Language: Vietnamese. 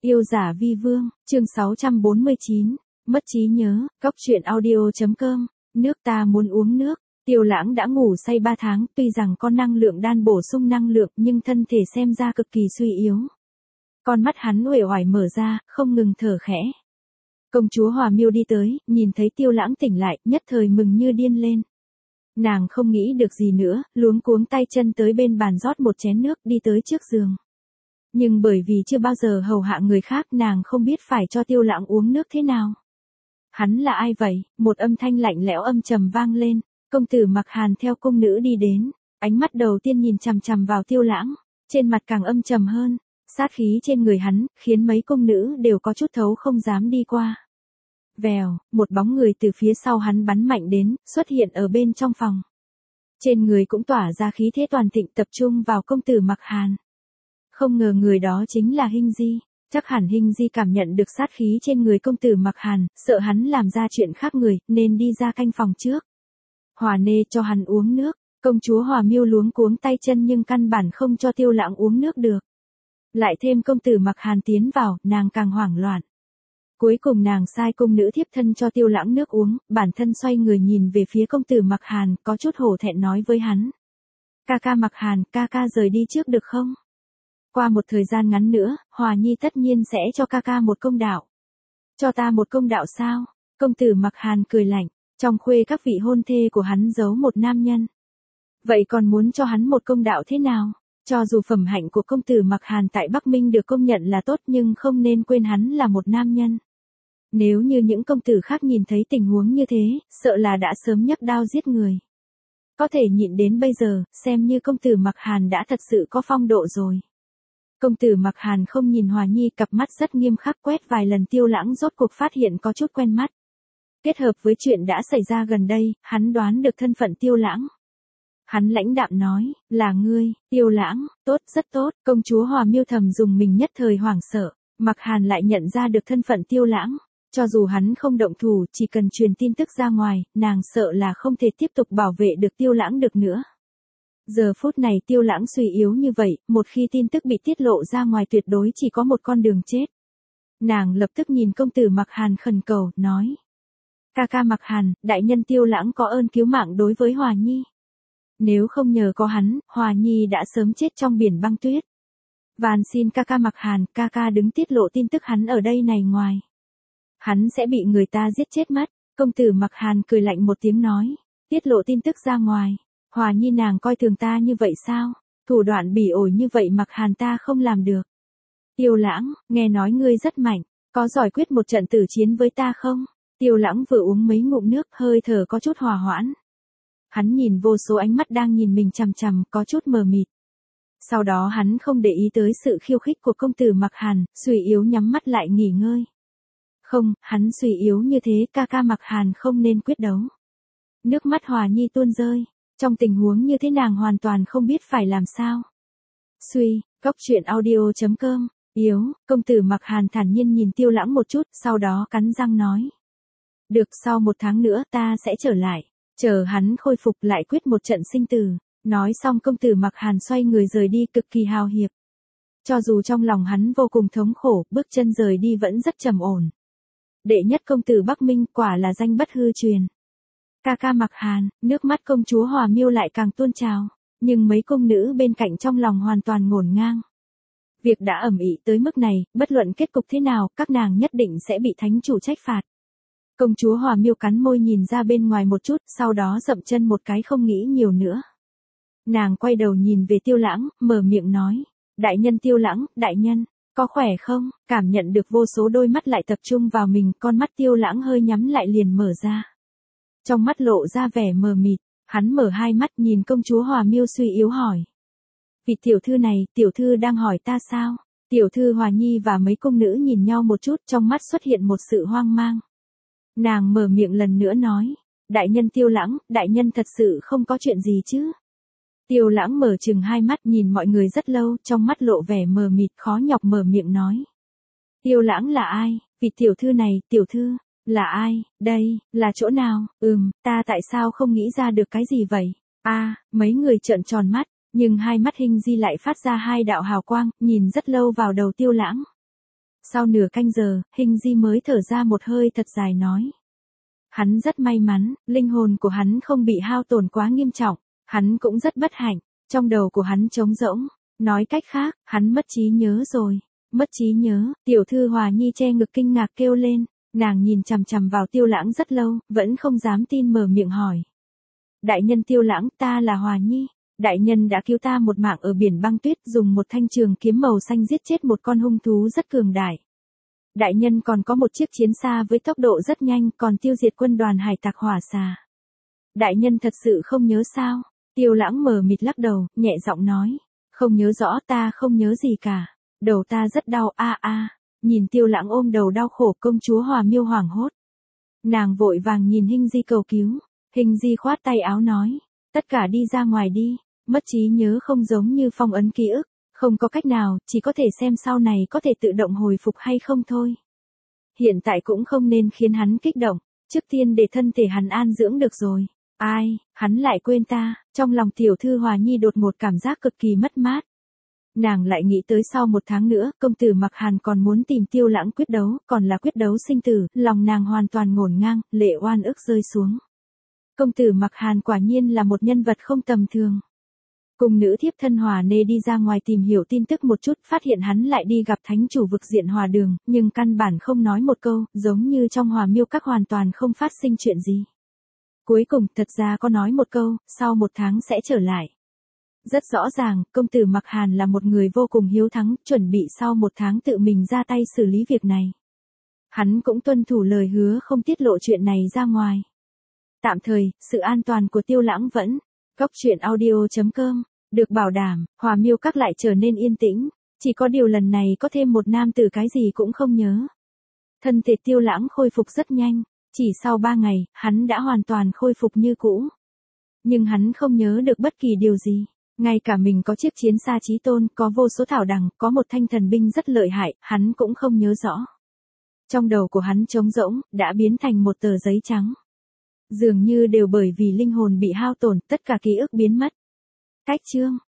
Yêu giả vi vương, chương 649, mất trí nhớ, cóc truyện audio.com, nước ta muốn uống nước. Tiêu Lãng đã ngủ say 3 tháng, tuy rằng có năng lượng đan bổ sung năng lượng nhưng thân thể xem ra cực kỳ suy yếu. Con mắt hắn uể oải mở ra, không ngừng thở khẽ. Công chúa Hòa Miêu đi tới, nhìn thấy Tiêu Lãng tỉnh lại, nhất thời mừng như điên lên. Nàng không nghĩ được gì nữa, luống cuống tay chân tới bên bàn rót một chén nước đi tới trước giường. Nhưng bởi vì chưa bao giờ hầu hạ người khác nàng không biết phải cho Tiêu Lãng uống nước thế nào. Hắn là ai vậy? Một âm thanh lạnh lẽo âm trầm vang lên, công tử Mặc Hàn theo cung nữ đi đến, ánh mắt đầu tiên nhìn chằm chằm vào Tiêu Lãng, trên mặt càng âm trầm hơn, sát khí trên người hắn, khiến mấy cung nữ đều có chút thấu không dám đi qua. Vèo, một bóng người từ phía sau hắn bắn mạnh đến, xuất hiện ở bên trong phòng. Trên người cũng tỏa ra khí thế toàn thịnh tập trung vào công tử Mặc Hàn. Không ngờ người đó chính là Hinh Di, chắc hẳn Hinh Di cảm nhận được sát khí trên người công tử Mặc Hàn, sợ hắn làm ra chuyện khác người, nên đi ra canh phòng trước. Hòa nê cho hắn uống nước, công chúa Hòa Miêu luống cuống tay chân nhưng căn bản không cho Tiêu Lãng uống nước được. Lại thêm công tử Mặc Hàn tiến vào, nàng càng hoảng loạn. Cuối cùng nàng sai cung nữ thiếp thân cho Tiêu Lãng nước uống, bản thân xoay người nhìn về phía công tử Mặc Hàn, có chút hổ thẹn nói với hắn. Ca ca Mặc Hàn, ca ca rời đi trước được không? Qua một thời gian ngắn nữa, Hòa Nhi tất nhiên sẽ cho ca ca một công đạo. Cho ta một công đạo sao? Công tử Mặc Hàn cười lạnh, trong khuê các vị hôn thê của hắn giấu một nam nhân. Vậy còn muốn cho hắn một công đạo thế nào? Cho dù phẩm hạnh của công tử Mặc Hàn tại Bắc Minh được công nhận là tốt nhưng không nên quên hắn là một nam nhân. Nếu như những công tử khác nhìn thấy tình huống như thế, sợ là đã sớm nhấc đao giết người. Có thể nhịn đến bây giờ, xem như công tử Mặc Hàn đã thật sự có phong độ rồi. Công tử Mặc Hàn không nhìn Hòa Nhi, cặp mắt rất nghiêm khắc quét vài lần Tiêu Lãng, rốt cuộc phát hiện có chút quen mắt. Kết hợp với chuyện đã xảy ra gần đây, hắn đoán được thân phận Tiêu Lãng. Hắn lãnh đạm nói, là ngươi, Tiêu Lãng, tốt, rất tốt. Công chúa Hòa Miêu thầm dùng mình nhất thời hoảng sợ. Mặc Hàn lại nhận ra được thân phận Tiêu Lãng. Cho dù hắn không động thủ, chỉ cần truyền tin tức ra ngoài, nàng sợ là không thể tiếp tục bảo vệ được Tiêu Lãng được nữa. Giờ phút này Tiêu Lãng suy yếu như vậy, một khi tin tức bị tiết lộ ra ngoài tuyệt đối chỉ có một con đường chết. Nàng lập tức nhìn công tử Mặc Hàn khẩn cầu, nói. Ca ca Mặc Hàn, đại nhân Tiêu Lãng có ơn cứu mạng đối với Hòa Nhi. Nếu không nhờ có hắn, Hòa Nhi đã sớm chết trong biển băng tuyết. Van xin ca ca Mặc Hàn, ca ca đứng tiết lộ tin tức hắn ở đây này ngoài. Hắn sẽ bị người ta giết chết mất. Công tử Mặc Hàn cười lạnh một tiếng nói. Tiết lộ tin tức ra ngoài. Hòa Nhi nàng coi thường ta như vậy sao? Thủ đoạn bỉ ổi như vậy Mặc Hàn ta không làm được. Tiêu Lãng, nghe nói ngươi rất mạnh, có giỏi quyết một trận tử chiến với ta không? Tiêu Lãng vừa uống mấy ngụm nước, hơi thở có chút hòa hoãn. Hắn nhìn vô số ánh mắt đang nhìn mình chằm chằm, có chút mờ mịt. Sau đó hắn không để ý tới sự khiêu khích của công tử Mặc Hàn, suy yếu nhắm mắt lại nghỉ ngơi. Không, hắn suy yếu như thế, ca ca Mặc Hàn không nên quyết đấu. Nước mắt Hòa Nhi tuôn rơi. Trong tình huống như thế nàng hoàn toàn không biết phải làm sao. Suy, cóc truyện audio.com, yếu, công tử Mặc Hàn thản nhiên nhìn Tiêu Lãng một chút, sau đó cắn răng nói. Được, sau 1 tháng nữa ta sẽ trở lại, chờ hắn khôi phục lại quyết một trận sinh tử. Nói xong công tử Mặc Hàn xoay người rời đi cực kỳ hào hiệp. Cho dù trong lòng hắn vô cùng thống khổ, bước chân rời đi vẫn rất trầm ổn. Đệ nhất công tử Bắc Minh quả là danh bất hư truyền. Ca ca Mặc Hàn, nước mắt công chúa Hòa Miêu lại càng tuôn trào, nhưng mấy cung nữ bên cạnh trong lòng hoàn toàn ngổn ngang. Việc đã ầm ĩ tới mức này, bất luận kết cục thế nào, các nàng nhất định sẽ bị thánh chủ trách phạt. Công chúa Hòa Miêu cắn môi nhìn ra bên ngoài một chút, sau đó dậm chân một cái không nghĩ nhiều nữa. Nàng quay đầu nhìn về Tiêu Lãng, mở miệng nói, đại nhân Tiêu Lãng, đại nhân, có khỏe không? Cảm nhận được vô số đôi mắt lại tập trung vào mình, con mắt Tiêu Lãng hơi nhắm lại liền mở ra. Trong mắt lộ ra vẻ mờ mịt, hắn mở hai mắt nhìn công chúa Hòa Miêu suy yếu hỏi. Vị tiểu thư này, tiểu thư đang hỏi ta sao? Tiểu thư Hòa Nhi và mấy cung nữ nhìn nhau một chút, trong mắt xuất hiện một sự hoang mang. Nàng mở miệng lần nữa nói, đại nhân Tiêu Lãng, đại nhân thật sự không có chuyện gì chứ? Tiêu Lãng mở chừng hai mắt nhìn mọi người rất lâu, trong mắt lộ vẻ mờ mịt khó nhọc mở miệng nói. Tiêu Lãng là ai? Vị tiểu thư này, tiểu thư. Là ai, đây, là chỗ nào? Ta tại sao không nghĩ ra được cái gì vậy? Mấy người trợn tròn mắt, nhưng hai mắt Hinh Di lại phát ra 2 đạo hào quang, nhìn rất lâu vào đầu Tiêu Lãng. Sau nửa canh giờ, Hình Di mới thở ra một hơi thật dài nói. Hắn rất may mắn, linh hồn của hắn không bị hao tổn quá nghiêm trọng, hắn cũng rất bất hạnh, trong đầu của hắn trống rỗng, nói cách khác, hắn mất trí nhớ rồi. Mất trí nhớ, tiểu thư Hòa Nhi che ngực kinh ngạc kêu lên, nàng nhìn chằm chằm vào Tiêu Lãng rất lâu, vẫn không dám tin mở miệng hỏi. Đại nhân Tiêu Lãng, ta là Hòa Nhi, đại nhân đã cứu ta một mạng ở biển băng tuyết, dùng một thanh trường kiếm màu xanh giết chết một con hung thú rất cường đại. Đại nhân còn có một chiếc chiến xa với tốc độ rất nhanh, còn tiêu diệt quân đoàn hải tặc hỏa xà. Đại nhân thật sự không nhớ sao? Tiêu Lãng mờ mịt lắc đầu, nhẹ giọng nói, không nhớ rõ, ta không nhớ gì cả. Đầu ta rất đau a. Nhìn Tiêu Lãng ôm đầu đau khổ, công chúa Hòa Miêu hoảng hốt. Nàng vội vàng nhìn Hình Di cầu cứu. Hình Di khoát tay áo nói, tất cả đi ra ngoài đi, mất trí nhớ không giống như phong ấn ký ức, không có cách nào, chỉ có thể xem sau này có thể tự động hồi phục hay không thôi. Hiện tại cũng không nên khiến hắn kích động, trước tiên để thân thể hắn an dưỡng được rồi. Ai, hắn lại quên ta, trong lòng tiểu thư Hòa Nhi đột ngột cảm giác cực kỳ mất mát. Nàng lại nghĩ tới sau 1 tháng nữa, công tử Mặc Hàn còn muốn tìm Tiêu Lãng quyết đấu, còn là quyết đấu sinh tử, lòng nàng hoàn toàn ngổn ngang, lệ oan ức rơi xuống. Công tử Mặc Hàn quả nhiên là một nhân vật không tầm thường. Cùng nữ thiếp thân Hòa Nê đi ra ngoài tìm hiểu tin tức một chút, phát hiện hắn lại đi gặp thánh chủ vực diện Hòa Đường, nhưng căn bản không nói một câu, giống như trong Hòa Miêu các hoàn toàn không phát sinh chuyện gì. Cuối cùng, thật ra có nói một câu, sau 1 tháng sẽ trở lại. Rất rõ ràng, công tử Mặc Hàn là một người vô cùng hiếu thắng, chuẩn bị sau 1 tháng tự mình ra tay xử lý việc này. Hắn cũng tuân thủ lời hứa không tiết lộ chuyện này ra ngoài. Tạm thời, sự an toàn của Tiêu Lãng vẫn, goctruyện.audio.com, được bảo đảm, Hòa Miêu các lại trở nên yên tĩnh, chỉ có điều lần này có thêm một nam tử cái gì cũng không nhớ. Thân thể Tiêu Lãng khôi phục rất nhanh, chỉ sau 3 ngày, hắn đã hoàn toàn khôi phục như cũ. Nhưng hắn không nhớ được bất kỳ điều gì. Ngay cả mình có chiếc chiến xa chí tôn, có vô số thảo đằng, có một thanh thần binh rất lợi hại, hắn cũng không nhớ rõ. Trong đầu của hắn trống rỗng, đã biến thành một tờ giấy trắng. Dường như đều bởi vì linh hồn bị hao tổn, tất cả ký ức biến mất. Cách chương